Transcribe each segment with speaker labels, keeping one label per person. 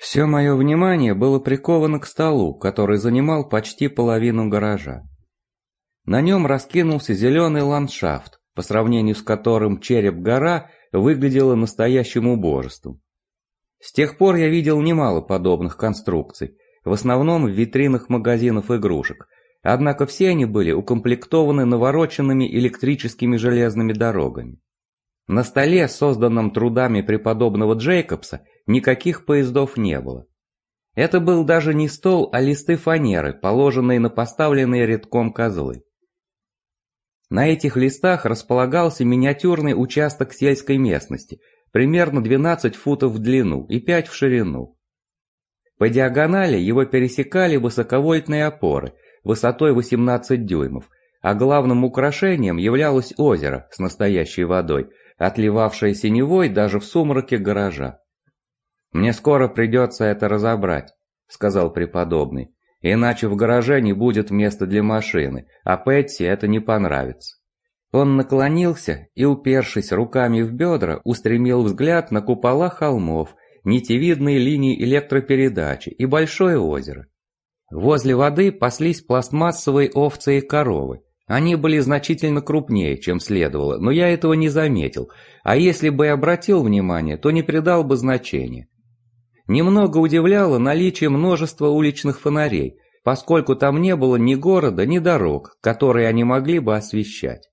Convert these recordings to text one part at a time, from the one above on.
Speaker 1: Все мое внимание было приковано к столу, который занимал почти половину гаража. На нем раскинулся зеленый ландшафт, по сравнению с которым череп-гора выглядела настоящим убожеством. С тех пор я видел немало подобных конструкций, в основном в витринах магазинов игрушек, однако все они были укомплектованы навороченными электрическими железными дорогами. На столе, созданном трудами преподобного Джейкобса, никаких поездов не было. Это был даже не стол, а листы фанеры, положенные на поставленные рядком козлы. На этих листах располагался миниатюрный участок сельской местности, примерно 12 футов в длину и 5 в ширину. По диагонали его пересекали высоковольтные опоры, высотой 18 дюймов, а главным украшением являлось озеро с настоящей водой, отливавшее синевой даже в сумраке гаража. «Мне скоро придется это разобрать», — сказал преподобный, «иначе в гараже не будет места для машины, а Пэтси это не понравится». Он наклонился и, упершись руками в бедра, устремил взгляд на купола холмов, нитевидные линии электропередачи и большое озеро. Возле воды паслись пластмассовые овцы и коровы. Они были значительно крупнее, чем следовало, но я этого не заметил, а если бы и обратил внимание, то не придал бы значения. Немного удивляло наличие множества уличных фонарей, поскольку там не было ни города, ни дорог, которые они могли бы освещать.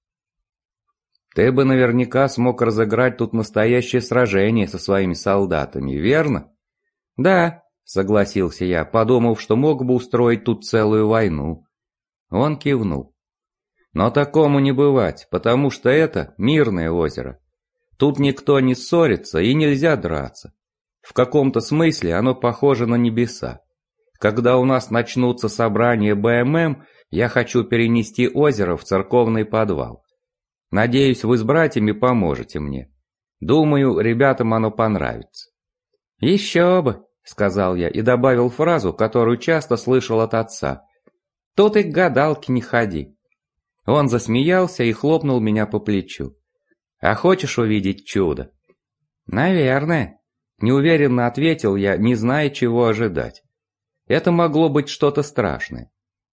Speaker 1: «Ты бы наверняка смог разыграть тут настоящее сражение со своими солдатами, верно?» «Да», — согласился я, подумав, что мог бы устроить тут целую войну. Он кивнул. «Но такому не бывать, потому что это мирное озеро. Тут никто не ссорится и нельзя драться. В каком-то смысле оно похоже на небеса. Когда у нас начнутся собрания БММ, я хочу перенести озеро в церковный подвал. Надеюсь, вы с братьями поможете мне. Думаю, ребятам оно понравится». «Еще бы», — сказал я и добавил фразу, которую часто слышал от отца. «Тут и к гадалке не ходи». Он засмеялся и хлопнул меня по плечу. «А хочешь увидеть чудо?» «Наверное», — неуверенно ответил я, не зная, чего ожидать. Это могло быть что-то страшное.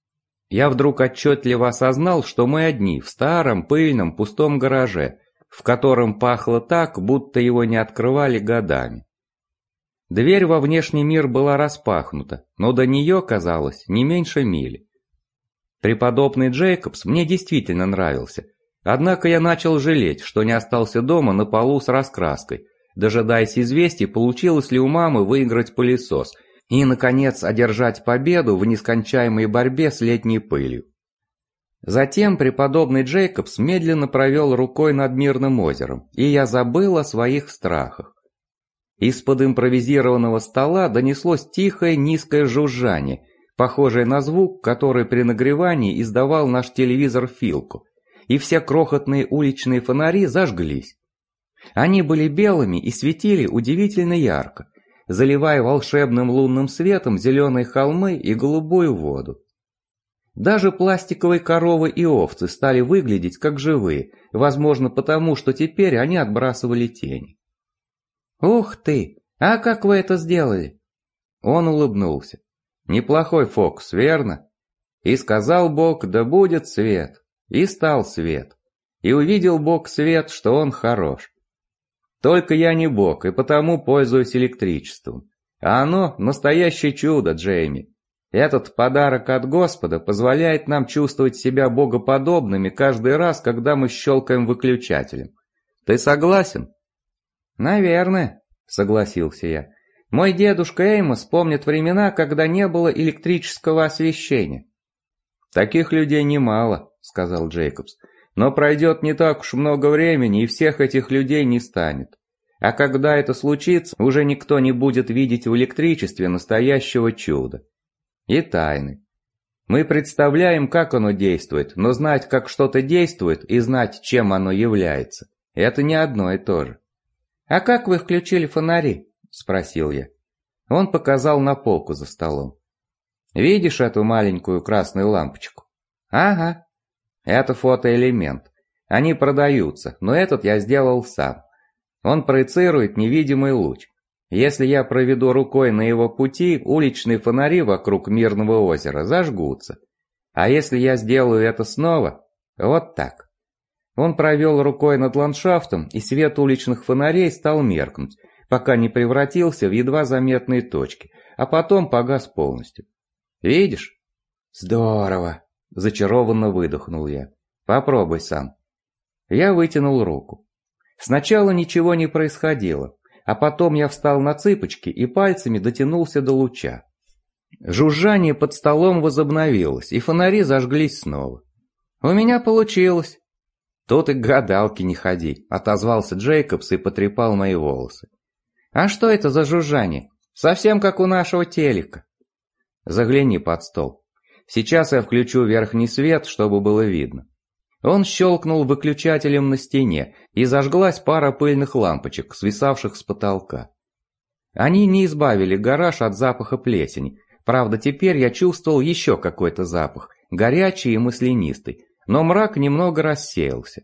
Speaker 1: Я вдруг отчетливо осознал, что мы одни в старом, пыльном, пустом гараже, в котором пахло так, будто его не открывали годами. Дверь во внешний мир была распахнута, но до нее, казалось, не меньше мили. Преподобный Джейкобс мне действительно нравился, однако я начал жалеть, что не остался дома на полу с раскраской, дожидаясь известий, получилось ли у мамы выиграть пылесос и, наконец, одержать победу в нескончаемой борьбе с летней пылью. Затем преподобный Джейкобс медленно провел рукой над мирным озером, и я забыл о своих страхах. Из-под импровизированного стола донеслось тихое низкое жужжание, похожее на звук, который при нагревании издавал наш телевизор Филку, и все крохотные уличные фонари зажглись. Они были белыми и светили удивительно ярко, заливая волшебным лунным светом зеленые холмы и голубую воду. Даже пластиковые коровы и овцы стали выглядеть как живые, возможно потому, что теперь они отбрасывали тени. «Ух ты! А как вы это сделали?» Он улыбнулся. «Неплохой фокус, верно? И сказал Бог, да будет свет. И стал свет. И увидел Бог свет, что он хорош. Только я не Бог, и потому пользуюсь электричеством. А оно настоящее чудо, Джейми. Этот подарок от Господа позволяет нам чувствовать себя богоподобными каждый раз, когда мы щелкаем выключателем. Ты согласен?» «Наверное», — согласился я. «Мой дедушка Эймос помнит времена, когда не было электрического освещения». «Таких людей немало», — сказал Джейкобс. «Но пройдет не так уж много времени, и всех этих людей не станет. А когда это случится, уже никто не будет видеть в электричестве настоящего чуда. И тайны. Мы представляем, как оно действует, но знать, как что-то действует, и знать, чем оно является, это не одно и то же». «А как вы включили фонари?» – спросил я. Он показал на полку за столом. «Видишь эту маленькую красную лампочку?» «Ага». «Это фотоэлемент. Они продаются, но этот я сделал сам. Он проецирует невидимый луч. Если я проведу рукой на его пути, уличные фонари вокруг Мирного озера зажгутся. А если я сделаю это снова, вот так. Он провел рукой над ландшафтом, и свет уличных фонарей стал меркнуть, пока не превратился в едва заметные точки, а потом погас полностью. Видишь? Здорово, зачарованно выдохнул я. Попробуй сам. Я вытянул руку. Сначала ничего не происходило, а потом я встал на цыпочки и пальцами дотянулся до луча. Жужжание под столом возобновилось, и фонари зажглись снова. У меня получилось. Тут и к гадалке не ходи, отозвался Джейкобс и потрепал мои волосы. А что это за жужжание? Совсем как у нашего телека. Загляни под стол. Сейчас я включу верхний свет, чтобы было видно. Он щелкнул выключателем на стене, и зажглась пара пыльных лампочек, свисавших с потолка. Они не избавили гараж от запаха плесени. Правда, теперь я чувствовал еще какой-то запах, горячий и маслянистый, но мрак немного рассеялся.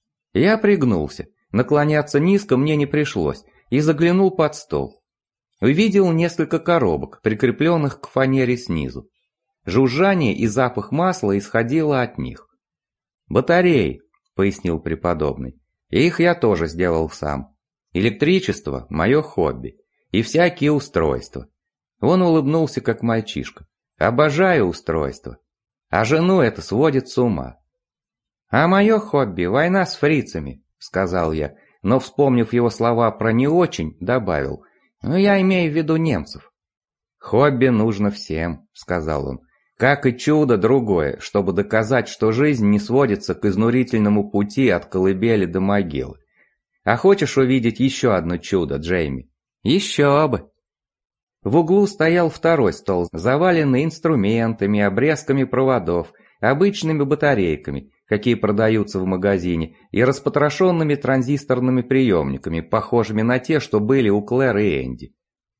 Speaker 1: Я пригнулся, наклоняться низко мне не пришлось, и заглянул под стол. Увидел несколько коробок, прикрепленных к фанере снизу. Жужжание и запах масла исходило от них. «Батареи», — пояснил преподобный. «Их я тоже сделал сам. Электричество — мое хобби. И всякие устройства». Он улыбнулся, как мальчишка. «Обожаю устройства. А жену это сводит с ума». «А мое хобби — война с фрицами», — сказал я, но, вспомнив его слова про «не очень», добавил. «Но я имею в виду немцев». «Хобби нужно всем», — сказал он. «Как и чудо другое, чтобы доказать, что жизнь не сводится к изнурительному пути от колыбели до могилы. А хочешь увидеть еще одно чудо, Джейми?» «Еще бы!» В углу стоял второй стол, заваленный инструментами, обрезками проводов, обычными батарейками, какие продаются в магазине, и распотрошенными транзисторными приемниками, похожими на те, что были у Клэр и Энди.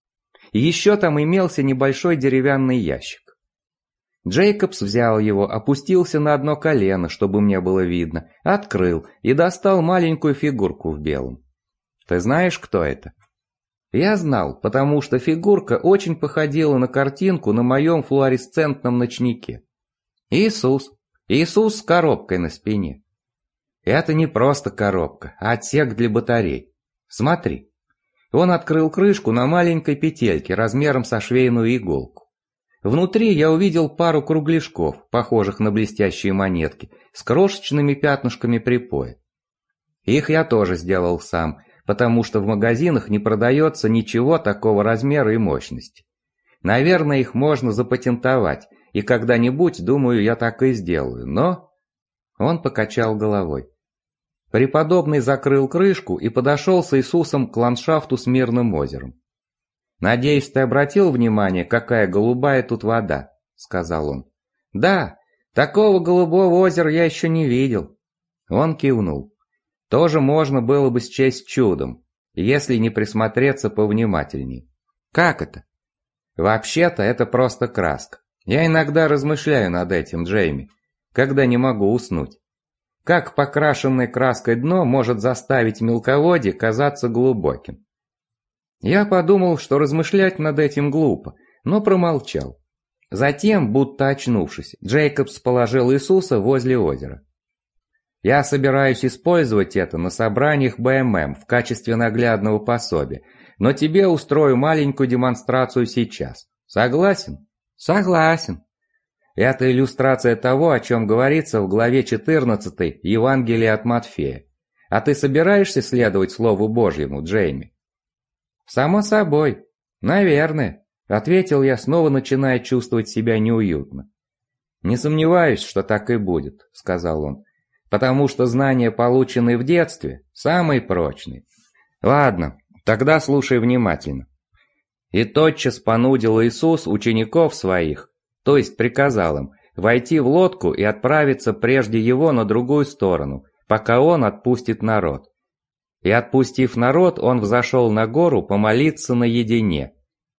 Speaker 1: И еще там имелся небольшой деревянный ящик. Джейкобс взял его, опустился на одно колено, чтобы мне было видно, открыл и достал маленькую фигурку в белом. «Ты знаешь, кто это?» Я знал, потому что фигурка очень походила на картинку на моем флуоресцентном ночнике. Иисус. Иисус с коробкой на спине. Это не просто коробка, а отсек для батарей. Смотри. Он открыл крышку на маленькой петельке размером со швейную иголку. Внутри я увидел пару кругляшков, похожих на блестящие монетки, с крошечными пятнышками припоя. Их я тоже сделал сам, потому что в магазинах не продается ничего такого размера и мощности. Наверное, их можно запатентовать, и когда-нибудь, думаю, я так и сделаю, но... Он покачал головой. Преподобный закрыл крышку и подошел с Иисусом к ландшафту с Мирным озером. «Надеюсь, ты обратил внимание, какая голубая тут вода», — сказал он. «Да, такого голубого озера я еще не видел». Он кивнул. «Тоже можно было бы счесть чудом, если не присмотреться повнимательнее». «Как это?» «Вообще-то это просто краска. Я иногда размышляю над этим, Джейми, когда не могу уснуть. Как покрашенное краской дно может заставить мелководье казаться глубоким?» Я подумал, что размышлять над этим глупо, но промолчал. Затем, будто очнувшись, Джейкобс положил Иисуса возле озера. «Я собираюсь использовать это на собраниях БММ в качестве наглядного пособия, но тебе устрою маленькую демонстрацию сейчас. Согласен?» «Согласен». Это иллюстрация того, о чем говорится в главе 14 Евангелия от Матфея. А ты собираешься следовать Слову Божьему, Джейми? «Само собой. Наверное», — ответил я, снова начиная чувствовать себя неуютно. «Не сомневаюсь, что так и будет», — сказал он, «потому что знания, полученные в детстве, самые прочные. Ладно, тогда слушай внимательно. И тотчас понудил Иисус учеников своих, то есть приказал им, войти в лодку и отправиться прежде его на другую сторону, пока он отпустит народ. И отпустив народ, он взошел на гору помолиться наедине.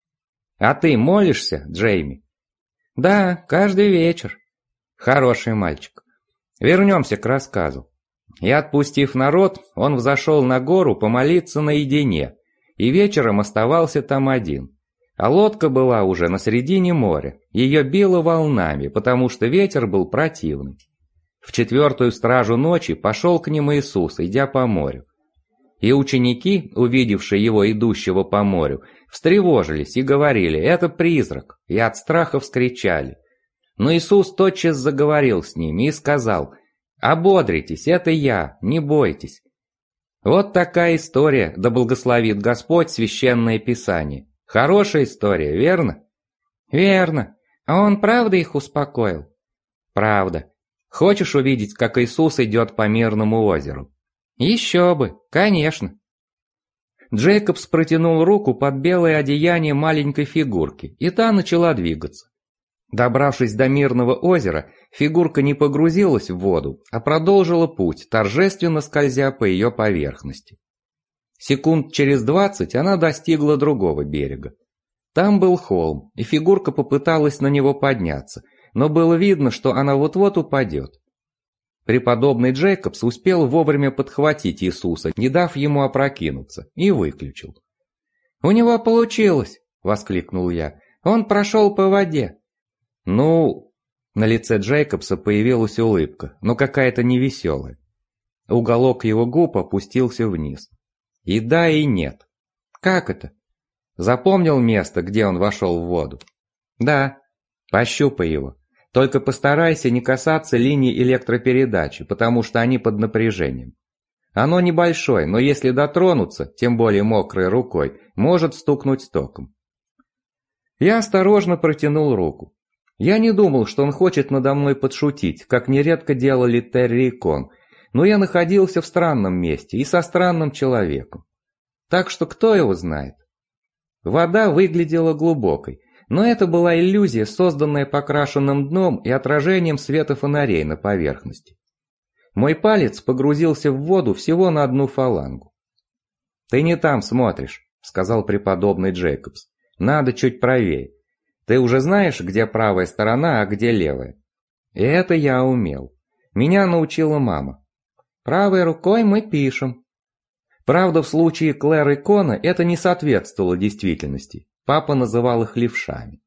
Speaker 1: А ты молишься, Джейми? Да, каждый вечер. Хороший мальчик. Вернемся к рассказу. И отпустив народ, он взошел на гору помолиться наедине. и вечером оставался там один. А лодка была уже на середине моря, ее било волнами, потому что ветер был противный. В 4-ю стражу ночи пошел к ним Иисус, идя по морю. И ученики, увидевшие его идущего по морю, встревожились и говорили: «Это призрак», и от страха вскричали. Но Иисус тотчас заговорил с ними и сказал: «Ободритесь, это я, не бойтесь». Вот такая история, да благословит Господь священное Писание. Хорошая история, верно?
Speaker 2: Верно. А он правда их успокоил?
Speaker 1: Правда. Хочешь увидеть, как Иисус идет по мирному озеру?
Speaker 2: Еще бы, конечно.
Speaker 1: Джейкобс протянул руку под белое одеяние маленькой фигурки, и та начала двигаться. Добравшись до мирного озера, фигурка не погрузилась в воду, а продолжила путь, торжественно скользя по ее поверхности. Секунд через 20 она достигла другого берега. Там был холм, и фигурка попыталась на него подняться, но было видно, что она вот-вот упадет. Преподобный Джейкобс успел вовремя подхватить Иисуса, не дав ему опрокинуться, и выключил.
Speaker 2: «У него получилось!» — воскликнул я. «Он прошел по воде!»
Speaker 1: «Ну...» На лице Джейкобса появилась улыбка, но какая-то невеселая. Уголок его губ опустился вниз. И да, и нет.
Speaker 2: «Как это?»
Speaker 1: Запомнил место, где он вошел в воду?
Speaker 2: «Да».
Speaker 1: «Пощупай его. Только постарайся не касаться линий электропередачи, потому что они под напряжением. Оно небольшое, но если дотронуться, тем более мокрой рукой, может стукнуть током». Я осторожно протянул руку. Я не думал, что он хочет надо мной подшутить, как нередко делали Терри и Кон, но я находился в странном месте и со странным человеком. Так что кто его знает? Вода выглядела глубокой, но это была иллюзия, созданная покрашенным дном и отражением света фонарей на поверхности. Мой палец погрузился в воду всего на одну фалангу. «Ты не там смотришь», — сказал преподобный Джейкобс. «Надо чуть правее. Ты уже знаешь, где правая сторона, а где левая?» И это я умел. Меня научила мама.
Speaker 2: «Правой рукой мы пишем».
Speaker 1: Правда, в случае Клэр и Кона это не соответствовало действительности. Папа называл их левшами.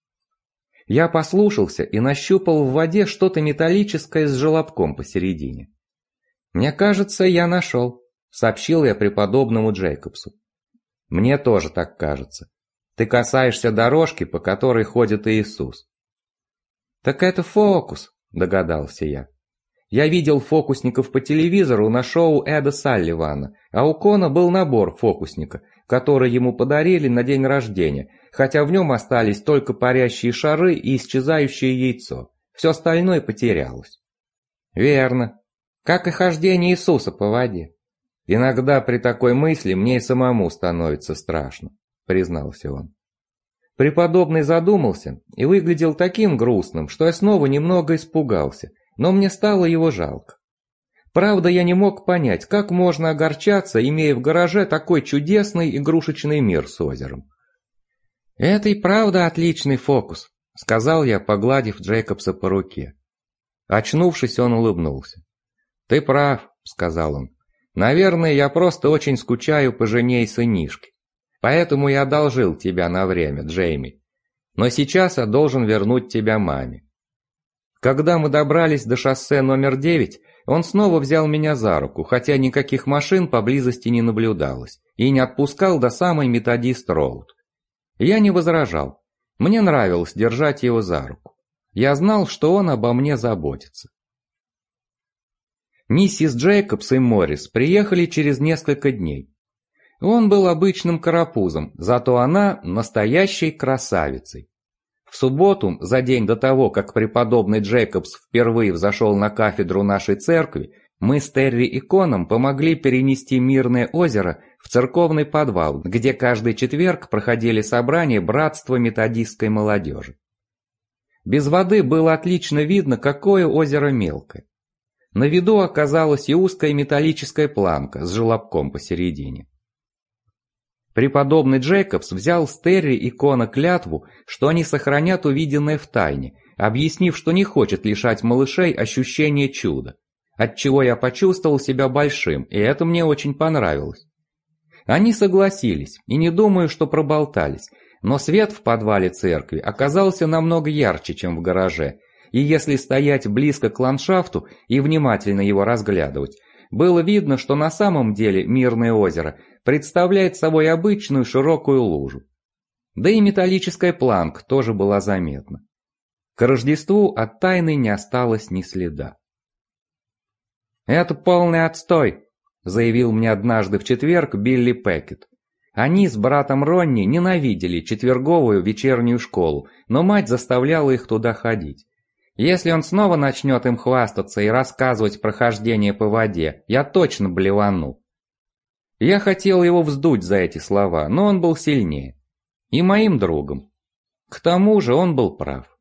Speaker 1: Я послушался и нащупал в воде что-то металлическое с желобком посередине.
Speaker 2: «Мне кажется, я нашел», — сообщил я преподобному Джейкобсу.
Speaker 1: «Мне тоже так кажется. Ты касаешься дорожки, по которой ходит Иисус».
Speaker 2: «Так это фокус», — догадался я.
Speaker 1: Я видел фокусников по телевизору на шоу Эда Салливана, а у Кона был набор фокусника, который ему подарили на день рождения, хотя в нем остались только парящие шары и исчезающее яйцо. Все остальное потерялось.
Speaker 2: Верно. Как и хождение Иисуса по воде.
Speaker 1: Иногда при такой мысли мне и самому становится страшно, признался он. Преподобный задумался и выглядел таким грустным, что я снова немного испугался, но мне стало его жалко. Правда, я не мог понять, как можно огорчаться, имея в гараже такой чудесный игрушечный мир с озером.
Speaker 2: «Это и правда отличный фокус», — сказал я, погладив Джейкобса по руке.
Speaker 1: Очнувшись, он улыбнулся. «Ты прав», — сказал он. «Наверное, я просто очень скучаю по жене и сынишке. Поэтому я одолжил тебя на время, Джейми. Но сейчас я должен вернуть тебя маме». Когда мы добрались до шоссе номер 9, он снова взял меня за руку, хотя никаких машин поблизости не наблюдалось, и не отпускал до самой Методист-Роуд. Я не возражал. Мне нравилось держать его за руку. Я знал, что он обо мне заботится. Миссис Джейкобс и Моррис приехали через несколько дней. Он был обычным карапузом, зато она настоящей красавицей. В субботу, за день до того, как преподобный Джейкобс впервые взошел на кафедру нашей церкви, мы с Терри и Коном помогли перенести Мирное озеро в церковный подвал, где каждый четверг проходили собрания братства методистской молодежи. Без воды было отлично видно, какое озеро мелкое. На виду оказалась и узкая металлическая планка с желобком посередине. Преподобный Джейкобс взял с Терри и Кона клятву, что они сохранят увиденное в тайне, объяснив, что не хочет лишать малышей ощущения чуда, отчего я почувствовал себя большим, и это мне очень понравилось. Они согласились, и не думаю, что проболтались, но свет в подвале церкви оказался намного ярче, чем в гараже, и если стоять близко к ландшафту и внимательно его разглядывать, было видно, что на самом деле Мирное озеро представляет собой обычную широкую лужу. Да и металлическая планка тоже была заметна. К Рождеству от тайны не осталось ни следа. «Это полный отстой», — заявил мне однажды в четверг Билли Пекет. Они с братом Ронни ненавидели четверговую вечернюю школу, но мать заставляла их туда ходить. Если он снова начнет им хвастаться и рассказывать про хождение по воде, я точно блевану. Я хотел его вздуть за эти слова, но он был сильнее. И моим другом. К тому же он был прав.